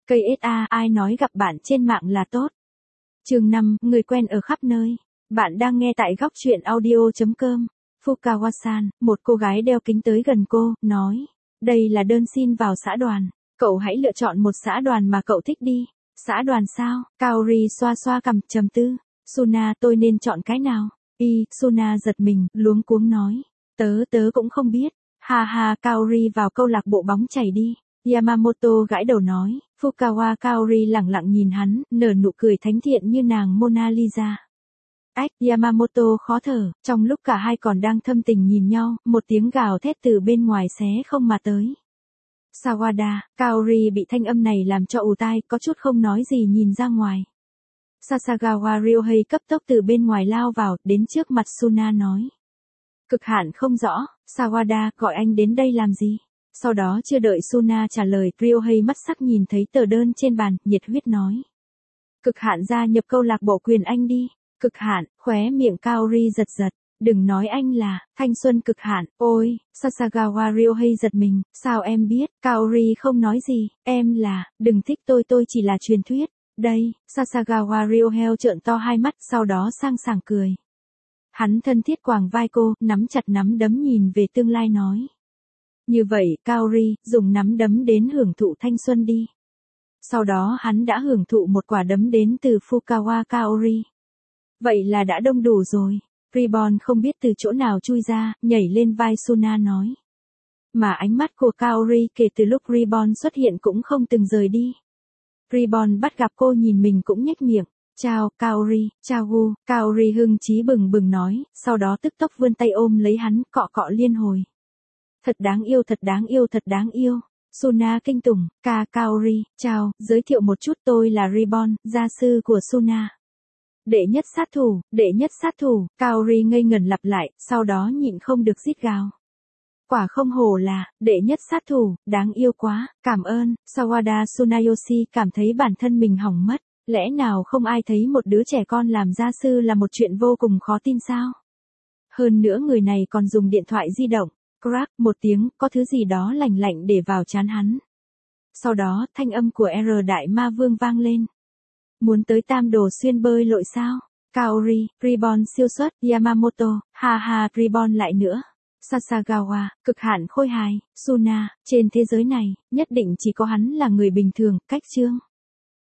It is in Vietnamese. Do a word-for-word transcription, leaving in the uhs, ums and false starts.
Cây ét a, ai nói gặp bạn trên mạng là tốt. Chương năm, người quen ở khắp nơi. Bạn đang nghe tại góc truyện audio chấm com. Fukawa-san, một cô gái đeo kính tới gần cô, nói. Đây là đơn xin vào xã đoàn. Cậu hãy lựa chọn một xã đoàn mà cậu thích đi. Xã đoàn sao? Kaori xoa xoa cằm, trầm tư. Suna, tôi nên chọn cái nào? Y, Suna giật mình, luống cuống nói. Tớ tớ cũng không biết. Ha ha, Kaori vào câu lạc bộ bóng chày đi. Yamamoto gãi đầu nói. Fukawa Kaori lẳng lặng nhìn hắn, nở nụ cười thánh thiện như nàng Mona Lisa. Ách, Yamamoto khó thở, trong lúc cả hai còn đang thâm tình nhìn nhau, một tiếng gào thét từ bên ngoài xé không mà tới. Sawada, Kaori bị thanh âm này làm cho ù tai, có chút không nói gì nhìn ra ngoài. Sasagawa Ryohei cấp tốc từ bên ngoài lao vào, đến trước mặt Suna nói. Cực hạn không rõ, Sawada, gọi anh đến đây làm gì? Sau đó chưa đợi Suna trả lời, Ryohei mắt sắc nhìn thấy tờ đơn trên bàn, nhiệt huyết nói. Cực hạn gia nhập câu lạc bộ quyền anh đi. Cực hạn, khóe miệng Kaori giật giật. Đừng nói anh là, thanh xuân cực hạn, ôi, Sasagawa Ryohei giật mình, sao em biết, Kaori không nói gì, em là, đừng thích tôi tôi chỉ là truyền thuyết, đây, Sasagawa Ryohei trợn to hai mắt, sau đó sang sảng cười. Hắn thân thiết quàng vai cô, nắm chặt nắm đấm nhìn về tương lai nói. Như vậy, Kaori, dùng nắm đấm đến hưởng thụ thanh xuân đi. Sau đó hắn đã hưởng thụ một quả đấm đến từ Fukawa Kaori. Vậy là đã đông đủ rồi. Ribbon không biết từ chỗ nào chui ra, nhảy lên vai Suna nói. Mà ánh mắt của Kaori kể từ lúc Ribbon xuất hiện cũng không từng rời đi. Ribbon bắt gặp cô nhìn mình cũng nhếch miệng. Chào, Kaori, chào Gu, Kaori hưng chí bừng bừng nói, sau đó tức tốc vươn tay ôm lấy hắn, cọ cọ liên hồi. Thật đáng yêu, thật đáng yêu, thật đáng yêu. Suna kinh tủng, ca Kaori, chào, giới thiệu một chút tôi là Ribbon, gia sư của Suna. Đệ nhất sát thủ, đệ nhất sát thủ, Kaori ngây ngẩn lặp lại, sau đó nhịn không được rít gào. Quả không hổ là, đệ nhất sát thủ, đáng yêu quá, cảm ơn, Sawada Tsunayoshi cảm thấy bản thân mình hỏng mất, lẽ nào không ai thấy một đứa trẻ con làm gia sư là một chuyện vô cùng khó tin sao? Hơn nữa người này còn dùng điện thoại di động, crack một tiếng, có thứ gì đó lạnh lạnh để vào trán hắn. Sau đó, thanh âm của R Đại Ma Vương vang lên. Muốn tới Tam Đồ Xuyên bơi lội sao? Kaori, Ribbon siêu xuất, Yamamoto, ha ha, Ribbon lại nữa. Sasagawa, cực hạn khôi hài, Suna, trên thế giới này, nhất định chỉ có hắn là người bình thường, cách chương.